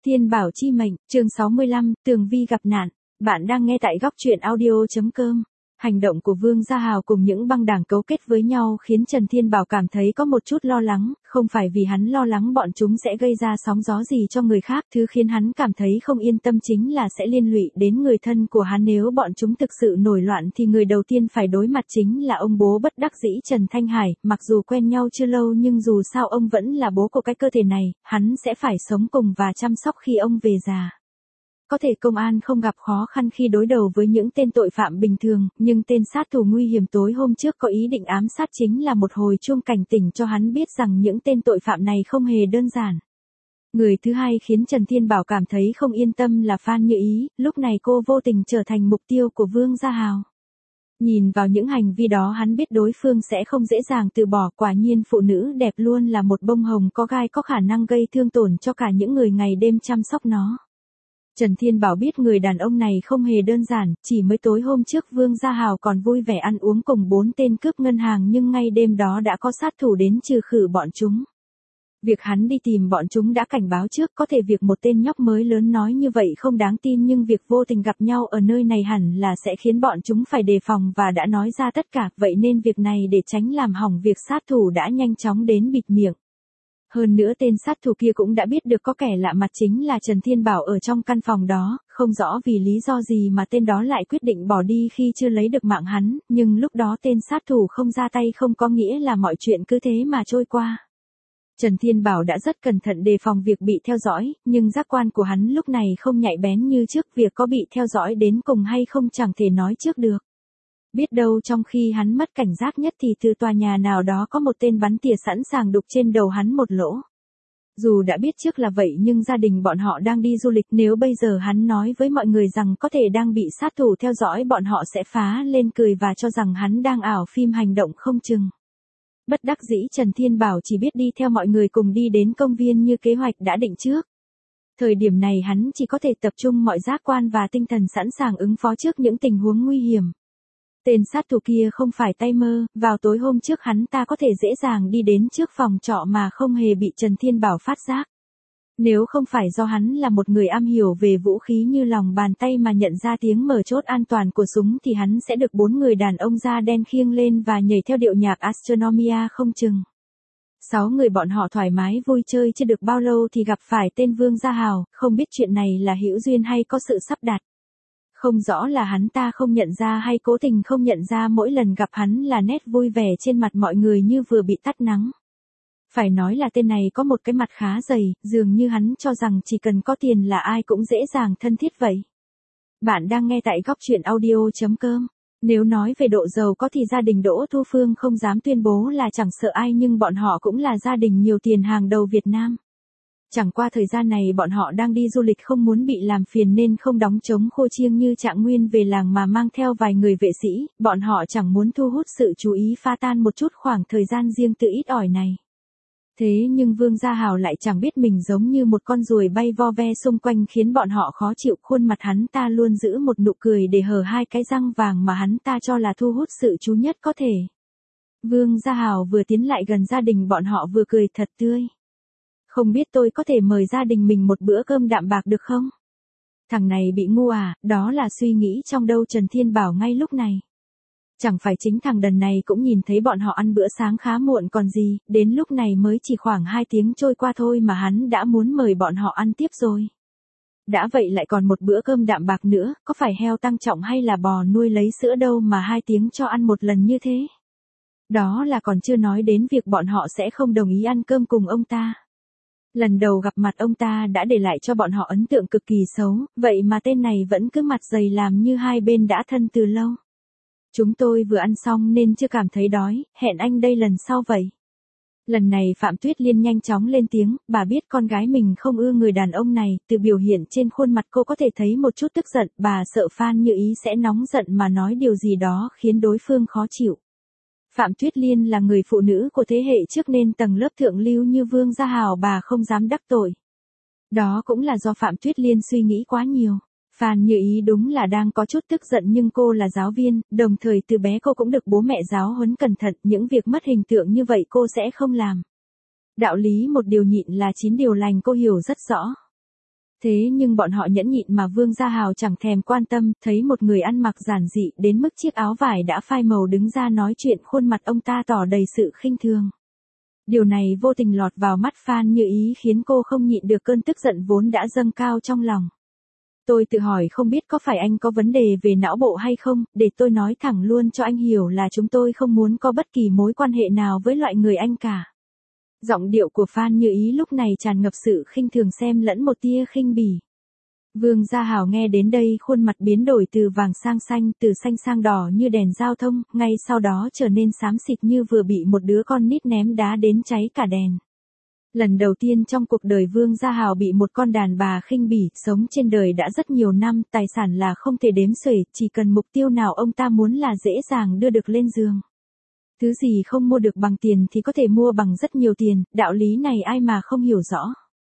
Thiên Bảo chi mệnh, chương 65, Tường Vi gặp nạn. Bạn đang nghe tại góc truyện audio.com. Hành động của Vương Gia Hào cùng những băng đảng cấu kết với nhau khiến Trần Thiên Bảo cảm thấy có một chút lo lắng, không phải vì hắn lo lắng bọn chúng sẽ gây ra sóng gió gì cho người khác, thứ khiến hắn cảm thấy không yên tâm chính là sẽ liên lụy đến người thân của hắn. Nếu bọn chúng thực sự nổi loạn thì người đầu tiên phải đối mặt chính là ông bố bất đắc dĩ Trần Thanh Hải, mặc dù quen nhau chưa lâu nhưng dù sao ông vẫn là bố của cái cơ thể này, hắn sẽ phải sống cùng và chăm sóc khi ông về già. Có thể công an không gặp khó khăn khi đối đầu với những tên tội phạm bình thường, nhưng tên sát thủ nguy hiểm tối hôm trước có ý định ám sát chính là một hồi chuông cảnh tỉnh cho hắn biết rằng những tên tội phạm này không hề đơn giản. Người thứ hai khiến Trần Thiên Bảo cảm thấy không yên tâm là Phan Như Ý, lúc này cô vô tình trở thành mục tiêu của Vương Gia Hào. Nhìn vào những hành vi đó hắn biết đối phương sẽ không dễ dàng từ bỏ, quả nhiên phụ nữ đẹp luôn là một bông hồng có gai, có khả năng gây thương tổn cho cả những người ngày đêm chăm sóc nó. Trần Thiên Bảo biết người đàn ông này không hề đơn giản, chỉ mới tối hôm trước Vương Gia Hào còn vui vẻ ăn uống cùng 4 tên cướp ngân hàng nhưng ngay đêm đó đã có sát thủ đến trừ khử bọn chúng. Việc hắn đi tìm bọn chúng đã cảnh báo trước, có thể việc một tên nhóc mới lớn nói như vậy không đáng tin nhưng việc vô tình gặp nhau ở nơi này hẳn là sẽ khiến bọn chúng phải đề phòng và đã nói ra tất cả, vậy nên việc này để tránh làm hỏng việc sát thủ đã nhanh chóng đến bịt miệng. Hơn nữa tên sát thủ kia cũng đã biết được có kẻ lạ mặt chính là Trần Thiên Bảo ở trong căn phòng đó, không rõ vì lý do gì mà tên đó lại quyết định bỏ đi khi chưa lấy được mạng hắn, nhưng lúc đó tên sát thủ không ra tay không có nghĩa là mọi chuyện cứ thế mà trôi qua. Trần Thiên Bảo đã rất cẩn thận đề phòng việc bị theo dõi, nhưng giác quan của hắn lúc này không nhạy bén như trước, việc có bị theo dõi đến cùng hay không chẳng thể nói trước được. Biết đâu trong khi hắn mất cảnh giác nhất thì từ tòa nhà nào đó có một tên bắn tỉa sẵn sàng đục trên đầu hắn một lỗ. Dù đã biết trước là vậy nhưng gia đình bọn họ đang đi du lịch, nếu bây giờ hắn nói với mọi người rằng có thể đang bị sát thủ theo dõi bọn họ sẽ phá lên cười và cho rằng hắn đang ảo phim hành động không chừng. Bất đắc dĩ Trần Thiên Bảo chỉ biết đi theo mọi người cùng đi đến công viên như kế hoạch đã định trước. Thời điểm này hắn chỉ có thể tập trung mọi giác quan và tinh thần sẵn sàng ứng phó trước những tình huống nguy hiểm. Tên sát thủ kia không phải tay mơ, vào tối hôm trước hắn ta có thể dễ dàng đi đến trước phòng trọ mà không hề bị Trần Thiên Bảo phát giác. Nếu không phải do hắn là một người am hiểu về vũ khí như lòng bàn tay mà nhận ra tiếng mở chốt an toàn của súng thì hắn sẽ được 4 người đàn ông da đen khiêng lên và nhảy theo điệu nhạc Astronomia không chừng. 6 người bọn họ thoải mái vui chơi chưa được bao lâu thì gặp phải tên Vương Gia Hào, không biết chuyện này là hữu duyên hay có sự sắp đặt. Không rõ là hắn ta không nhận ra hay cố tình không nhận ra, mỗi lần gặp hắn là nét vui vẻ trên mặt mọi người như vừa bị tắt nắng. Phải nói là tên này có một cái mặt khá dày, dường như hắn cho rằng chỉ cần có tiền là ai cũng dễ dàng thân thiết vậy. Bạn đang nghe tại góc truyện audio.com. Nếu nói về độ giàu có thì gia đình Đỗ Thu Phương không dám tuyên bố là chẳng sợ ai nhưng bọn họ cũng là gia đình nhiều tiền hàng đầu Việt Nam. Chẳng qua thời gian này bọn họ đang đi du lịch không muốn bị làm phiền nên không đóng trống khô chiêng như Trạng Nguyên về làng mà mang theo vài người vệ sĩ, bọn họ chẳng muốn thu hút sự chú ý phá tan một chút khoảng thời gian riêng tư ít ỏi này. Thế nhưng Vương Gia Hào lại chẳng biết mình giống như một con ruồi bay vo ve xung quanh khiến bọn họ khó chịu, khuôn mặt hắn ta luôn giữ một nụ cười để hở hai cái răng vàng mà hắn ta cho là thu hút sự chú nhất có thể. Vương Gia Hào vừa tiến lại gần gia đình bọn họ vừa cười thật tươi. Không biết tôi có thể mời gia đình mình một bữa cơm đạm bạc được không? Thằng này bị ngu à, đó là suy nghĩ trong đầu Trần Thiên Bảo ngay lúc này. Chẳng phải chính thằng đần này cũng nhìn thấy bọn họ ăn bữa sáng khá muộn còn gì, đến lúc này mới chỉ khoảng 2 tiếng trôi qua thôi mà hắn đã muốn mời bọn họ ăn tiếp rồi. Đã vậy lại còn một bữa cơm đạm bạc nữa, có phải heo tăng trọng hay là bò nuôi lấy sữa đâu mà 2 tiếng cho ăn một lần như thế. Đó là còn chưa nói đến việc bọn họ sẽ không đồng ý ăn cơm cùng ông ta. Lần đầu gặp mặt ông ta đã để lại cho bọn họ ấn tượng cực kỳ xấu, vậy mà tên này vẫn cứ mặt dày làm như hai bên đã thân từ lâu. Chúng tôi vừa ăn xong nên chưa cảm thấy đói, hẹn anh đây lần sau vậy. Lần này Phạm Tuyết Liên nhanh chóng lên tiếng, bà biết con gái mình không ưa người đàn ông này, từ biểu hiện trên khuôn mặt cô có thể thấy một chút tức giận, bà sợ Phan Như Ý sẽ nóng giận mà nói điều gì đó khiến đối phương khó chịu. Phạm Tuyết Liên là người phụ nữ của thế hệ trước nên tầng lớp thượng lưu như Vương Gia Hào bà không dám đắc tội. Đó cũng là do Phạm Tuyết Liên suy nghĩ quá nhiều. Phan Như Ý đúng là đang có chút tức giận nhưng cô là giáo viên, đồng thời từ bé cô cũng được bố mẹ giáo huấn cẩn thận, những việc mất hình tượng như vậy cô sẽ không làm. Đạo lý một điều nhịn là 9 điều lành cô hiểu rất rõ. Thế nhưng bọn họ nhẫn nhịn mà Vương Gia Hào chẳng thèm quan tâm, thấy một người ăn mặc giản dị đến mức chiếc áo vải đã phai màu đứng ra nói chuyện, khuôn mặt ông ta tỏ đầy sự khinh thường. Điều này vô tình lọt vào mắt Phan Như Ý khiến cô không nhịn được cơn tức giận vốn đã dâng cao trong lòng. Tôi tự hỏi không biết có phải anh có vấn đề về não bộ hay không, để tôi nói thẳng luôn cho anh hiểu là chúng tôi không muốn có bất kỳ mối quan hệ nào với loại người anh cả. Giọng điệu của Phan Như Ý lúc này tràn ngập sự khinh thường xen lẫn một tia khinh bỉ. Vương Gia Hào nghe đến đây khuôn mặt biến đổi từ vàng sang xanh, từ xanh sang đỏ như đèn giao thông, ngay sau đó trở nên xám xịt như vừa bị một đứa con nít ném đá đến cháy cả đèn. Lần đầu tiên trong cuộc đời Vương Gia Hào bị một con đàn bà khinh bỉ, sống trên đời đã rất nhiều năm, tài sản là không thể đếm xuể, chỉ cần mục tiêu nào ông ta muốn là dễ dàng đưa được lên giường. Thứ gì không mua được bằng tiền thì có thể mua bằng rất nhiều tiền, đạo lý này ai mà không hiểu rõ.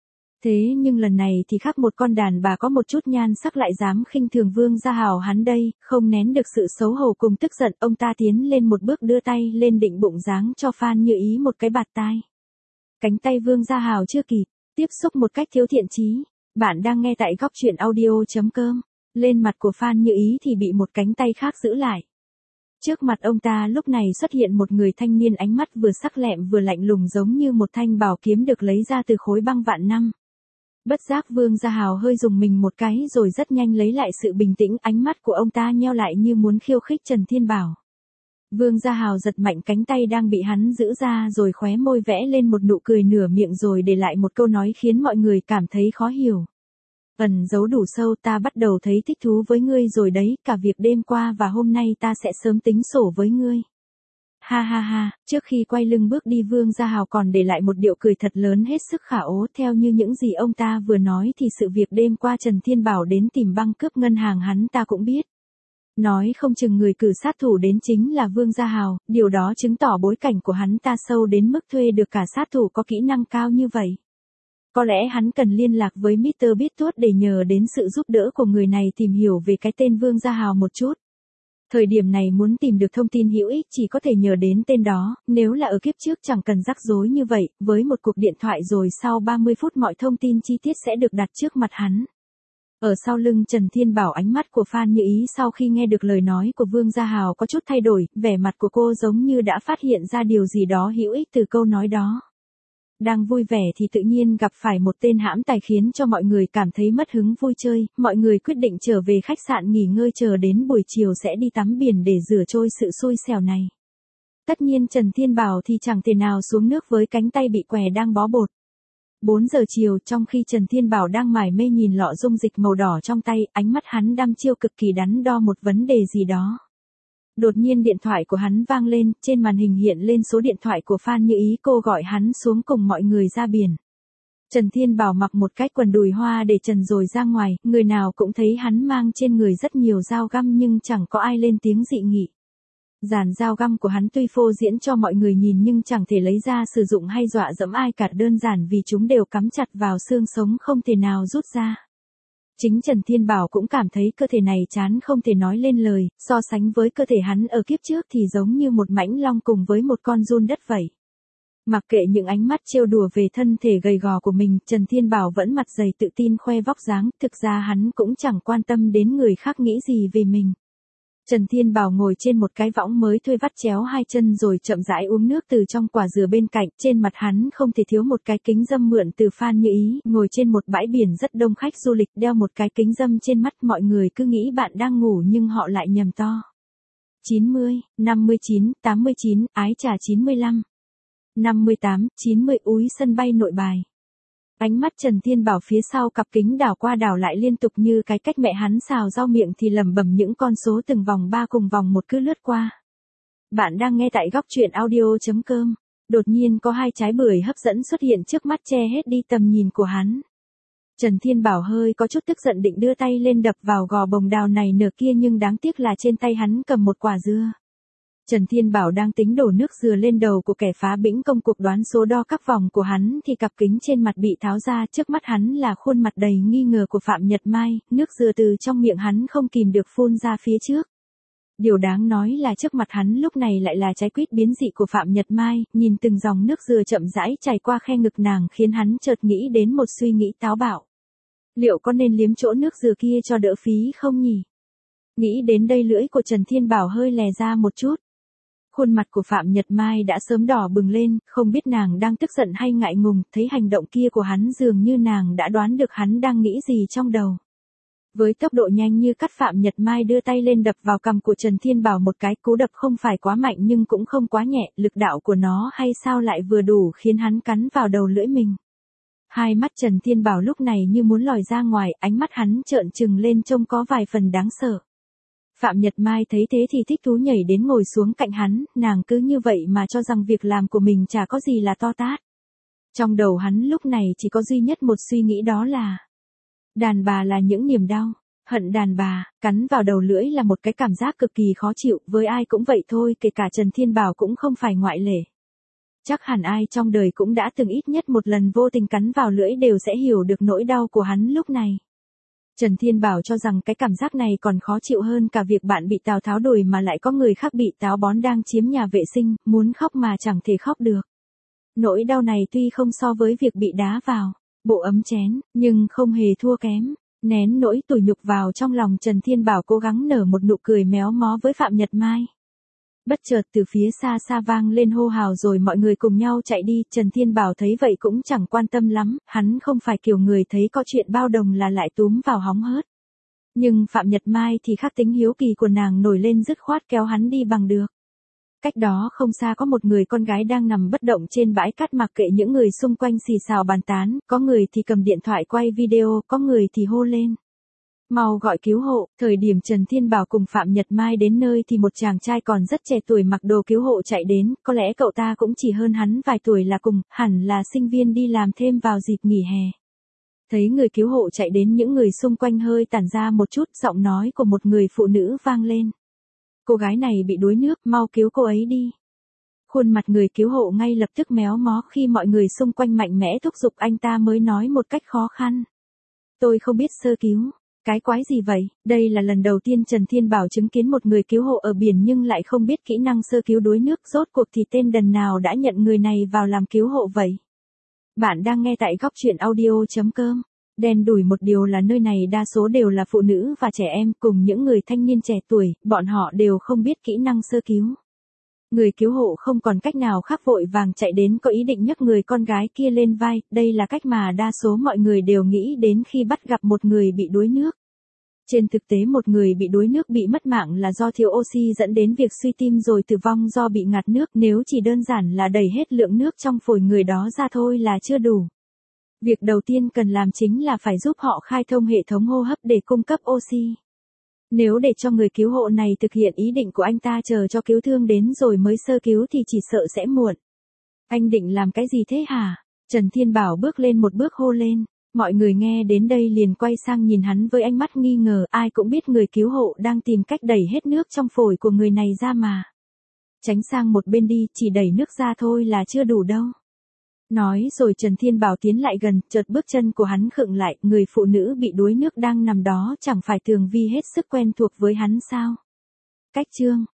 Thế nhưng lần này thì khác, một con đàn bà có một chút nhan sắc lại dám khinh thường Vương Gia Hào hắn đây, không nén được sự xấu hổ cùng tức giận, ông ta tiến lên một bước đưa tay lên định bụng giáng cho Phan Như Ý một cái bạt tai. Cánh tay Vương Gia Hào chưa kịp tiếp xúc một cách thiếu thiện chí. Bạn đang nghe tại góc truyện audio.com. Lên mặt của Phan Như Ý thì bị một cánh tay khác giữ lại. Trước mặt ông ta lúc này xuất hiện một người thanh niên, ánh mắt vừa sắc lẹm vừa lạnh lùng giống như một thanh bảo kiếm được lấy ra từ khối băng vạn năm. Bất giác Vương Gia Hào hơi rùng mình một cái rồi rất nhanh lấy lại sự bình tĩnh, ánh mắt của ông ta nheo lại như muốn khiêu khích Trần Thiên Bảo. Vương Gia Hào giật mạnh cánh tay đang bị hắn giữ ra rồi khóe môi vẽ lên một nụ cười nửa miệng rồi để lại một câu nói khiến mọi người cảm thấy khó hiểu. Ẩn giấu đủ sâu, ta bắt đầu thấy thích thú với ngươi rồi đấy, cả việc đêm qua và hôm nay ta sẽ sớm tính sổ với ngươi. Ha ha ha, trước khi quay lưng bước đi Vương Gia Hào còn để lại một điệu cười thật lớn hết sức khả ố, theo như những gì ông ta vừa nói thì sự việc đêm qua Trần Thiên Bảo đến tìm băng cướp ngân hàng hắn ta cũng biết. Nói không chừng người cử sát thủ đến chính là Vương Gia Hào, điều đó chứng tỏ bối cảnh của hắn ta sâu đến mức thuê được cả sát thủ có kỹ năng cao như vậy. Có lẽ hắn cần liên lạc với Mr. Beastwood để nhờ đến sự giúp đỡ của người này tìm hiểu về cái tên Vương Gia Hào một chút. Thời điểm này muốn tìm được thông tin hữu ích chỉ có thể nhờ đến tên đó, nếu là ở kiếp trước chẳng cần rắc rối như vậy, với một cuộc điện thoại rồi sau 30 phút mọi thông tin chi tiết sẽ được đặt trước mặt hắn. Ở sau lưng Trần Thiên Bảo, ánh mắt của Phan Như Ý sau khi nghe được lời nói của Vương Gia Hào có chút thay đổi, vẻ mặt của cô giống như đã phát hiện ra điều gì đó hữu ích từ câu nói đó. Đang vui vẻ thì tự nhiên gặp phải một tên hãm tài khiến cho mọi người cảm thấy mất hứng vui chơi, mọi người quyết định trở về khách sạn nghỉ ngơi chờ đến buổi chiều sẽ đi tắm biển để rửa trôi sự xui xẻo này. Tất nhiên Trần Thiên Bảo thì chẳng thể nào xuống nước với cánh tay bị què đang bó bột. 4 giờ chiều, trong khi Trần Thiên Bảo đang mải mê nhìn lọ dung dịch màu đỏ trong tay, ánh mắt hắn đăm chiêu cực kỳ đắn đo một vấn đề gì đó. Đột nhiên điện thoại của hắn vang lên, trên màn hình hiện lên số điện thoại của Phan Như Ý, cô gọi hắn xuống cùng mọi người ra biển. Trần Thiên Bảo mặc một cái quần đùi hoa để trần rồi ra ngoài, người nào cũng thấy hắn mang trên người rất nhiều dao găm nhưng chẳng có ai lên tiếng dị nghị. Dàn dao găm của hắn tuy phô diễn cho mọi người nhìn nhưng chẳng thể lấy ra sử dụng hay dọa dẫm ai cả, đơn giản vì chúng đều cắm chặt vào xương sống không thể nào rút ra. Chính Trần Thiên Bảo cũng cảm thấy cơ thể này chán không thể nói lên lời, so sánh với cơ thể hắn ở kiếp trước thì giống như một mãnh long cùng với một con giun đất vậy. Mặc kệ những ánh mắt trêu đùa về thân thể gầy gò của mình, Trần Thiên Bảo vẫn mặt dày tự tin khoe vóc dáng, thực ra hắn cũng chẳng quan tâm đến người khác nghĩ gì về mình. Trần Thiên Bảo ngồi trên một cái võng mới thuê vắt chéo hai chân rồi chậm rãi uống nước từ trong quả dừa bên cạnh, trên mặt hắn không thể thiếu một cái kính râm mượn từ Phan Như Ý, ngồi trên một bãi biển rất đông khách du lịch đeo một cái kính râm trên mắt, mọi người cứ nghĩ bạn đang ngủ nhưng họ lại nhầm to. 90, 59, 89, ái trà 95, 58, 90 úi sân bay Nội Bài. Ánh mắt Trần Thiên Bảo phía sau cặp kính đảo qua đảo lại liên tục như cái cách mẹ hắn xào rau, miệng thì lẩm bẩm những con số từng vòng 3 cùng vòng 1 cứ lướt qua. Bạn đang nghe tại góc truyện audio.com. Đột nhiên có hai trái bưởi hấp dẫn xuất hiện trước mắt che hết đi tầm nhìn của hắn. Trần Thiên Bảo hơi có chút tức giận định đưa tay lên đập vào gò bồng đào này nửa kia nhưng đáng tiếc là trên tay hắn cầm một quả dưa. Trần Thiên Bảo đang tính đổ nước dừa lên đầu của kẻ phá bĩnh công cuộc đoán số đo các vòng của hắn thì cặp kính trên mặt bị tháo ra, trước mắt hắn là khuôn mặt đầy nghi ngờ của Phạm Nhật Mai, nước dừa từ trong miệng hắn không kìm được phun ra phía trước. Điều đáng nói là trước mặt hắn lúc này lại là trái quýt biến dị của Phạm Nhật Mai, nhìn từng dòng nước dừa chậm rãi chảy qua khe ngực nàng khiến hắn chợt nghĩ đến một suy nghĩ táo bạo. Liệu có nên liếm chỗ nước dừa kia cho đỡ phí không nhỉ? Nghĩ đến đây lưỡi của Trần Thiên Bảo hơi lè ra một chút. Khuôn mặt của Phạm Nhật Mai đã sớm đỏ bừng lên, không biết nàng đang tức giận hay ngại ngùng, thấy hành động kia của hắn dường như nàng đã đoán được hắn đang nghĩ gì trong đầu. Với tốc độ nhanh như cắt, Phạm Nhật Mai đưa tay lên đập vào cằm của Trần Thiên Bảo một cái, cú đập không phải quá mạnh nhưng cũng không quá nhẹ, lực đạo của nó hay sao lại vừa đủ khiến hắn cắn vào đầu lưỡi mình. Hai mắt Trần Thiên Bảo lúc này như muốn lòi ra ngoài, ánh mắt hắn trợn trừng lên trông có vài phần đáng sợ. Phạm Nhật Mai thấy thế thì thích thú nhảy đến ngồi xuống cạnh hắn, nàng cứ như vậy mà cho rằng việc làm của mình chả có gì là to tát. Trong đầu hắn lúc này chỉ có duy nhất một suy nghĩ, đó là đàn bà là những niềm đau, hận đàn bà, cắn vào đầu lưỡi là một cái cảm giác cực kỳ khó chịu, với ai cũng vậy thôi, kể cả Trần Thiên Bảo cũng không phải ngoại lệ. Chắc hẳn ai trong đời cũng đã từng ít nhất một lần vô tình cắn vào lưỡi đều sẽ hiểu được nỗi đau của hắn lúc này. Trần Thiên Bảo cho rằng cái cảm giác này còn khó chịu hơn cả việc bạn bị Tào Tháo đuổi mà lại có người khác bị táo bón đang chiếm nhà vệ sinh, muốn khóc mà chẳng thể khóc được. Nỗi đau này tuy không so với việc bị đá vào bộ ấm chén, nhưng không hề thua kém. Nén nỗi tủi nhục vào trong lòng, Trần Thiên Bảo cố gắng nở một nụ cười méo mó với Phạm Nhật Mai. Bất chợt từ phía xa xa vang lên hô hào rồi mọi người cùng nhau chạy đi, Trần Thiên Bảo thấy vậy cũng chẳng quan tâm lắm, hắn không phải kiểu người thấy có chuyện bao đồng là lại túm vào hóng hớt. Nhưng Phạm Nhật Mai thì khác, tính hiếu kỳ của nàng nổi lên dứt khoát kéo hắn đi bằng được. Cách đó không xa có một người con gái đang nằm bất động trên bãi cát, mặc kệ những người xung quanh xì xào bàn tán, có người thì cầm điện thoại quay video, có người thì hô lên: mau gọi cứu hộ. Thời điểm Trần Thiên Bảo cùng Phạm Nhật Mai đến nơi thì một chàng trai còn rất trẻ tuổi mặc đồ cứu hộ chạy đến, có lẽ cậu ta cũng chỉ hơn hắn vài tuổi là cùng, hẳn là sinh viên đi làm thêm vào dịp nghỉ hè. Thấy người cứu hộ chạy đến, những người xung quanh hơi tản ra một chút, giọng nói của một người phụ nữ vang lên: cô gái này bị đuối nước, mau cứu cô ấy đi. Khuôn mặt người cứu hộ ngay lập tức méo mó khi mọi người xung quanh mạnh mẽ thúc giục anh ta mới nói một cách khó khăn: tôi không biết sơ cứu. Cái quái gì vậy? Đây là lần đầu tiên Trần Thiên Bảo chứng kiến một người cứu hộ ở biển nhưng lại không biết kỹ năng sơ cứu đuối nước, rốt cuộc thì tên đần nào đã nhận người này vào làm cứu hộ vậy? Bạn đang nghe tại góc truyện audio.com. Đen đủi một điều là nơi này đa số đều là phụ nữ và trẻ em cùng những người thanh niên trẻ tuổi, bọn họ đều không biết kỹ năng sơ cứu. Người cứu hộ không còn cách nào khác vội vàng chạy đến, có ý định nhấc người con gái kia lên vai, đây là cách mà đa số mọi người đều nghĩ đến khi bắt gặp một người bị đuối nước. Trên thực tế một người bị đuối nước bị mất mạng là do thiếu oxy dẫn đến việc suy tim rồi tử vong do bị ngạt nước, nếu chỉ đơn giản là đẩy hết lượng nước trong phổi người đó ra thôi là chưa đủ. Việc đầu tiên cần làm chính là phải giúp họ khai thông hệ thống hô hấp để cung cấp oxy. Nếu để cho người cứu hộ này thực hiện ý định của anh ta chờ cho cứu thương đến rồi mới sơ cứu thì chỉ sợ sẽ muộn. Anh định làm cái gì thế hả? Trần Thiên Bảo bước lên một bước hô lên. Mọi người nghe đến đây liền quay sang nhìn hắn với ánh mắt nghi ngờ, ai cũng biết người cứu hộ đang tìm cách đẩy hết nước trong phổi của người này ra mà. Tránh sang một bên đi, chỉ đẩy nước ra thôi là chưa đủ đâu. Nói rồi Trần Thiên Bảo tiến lại gần, chợt bước chân của hắn khựng lại, người phụ nữ bị đuối nước đang nằm đó chẳng phải Tường Vi hết sức quen thuộc với hắn sao? Cách chương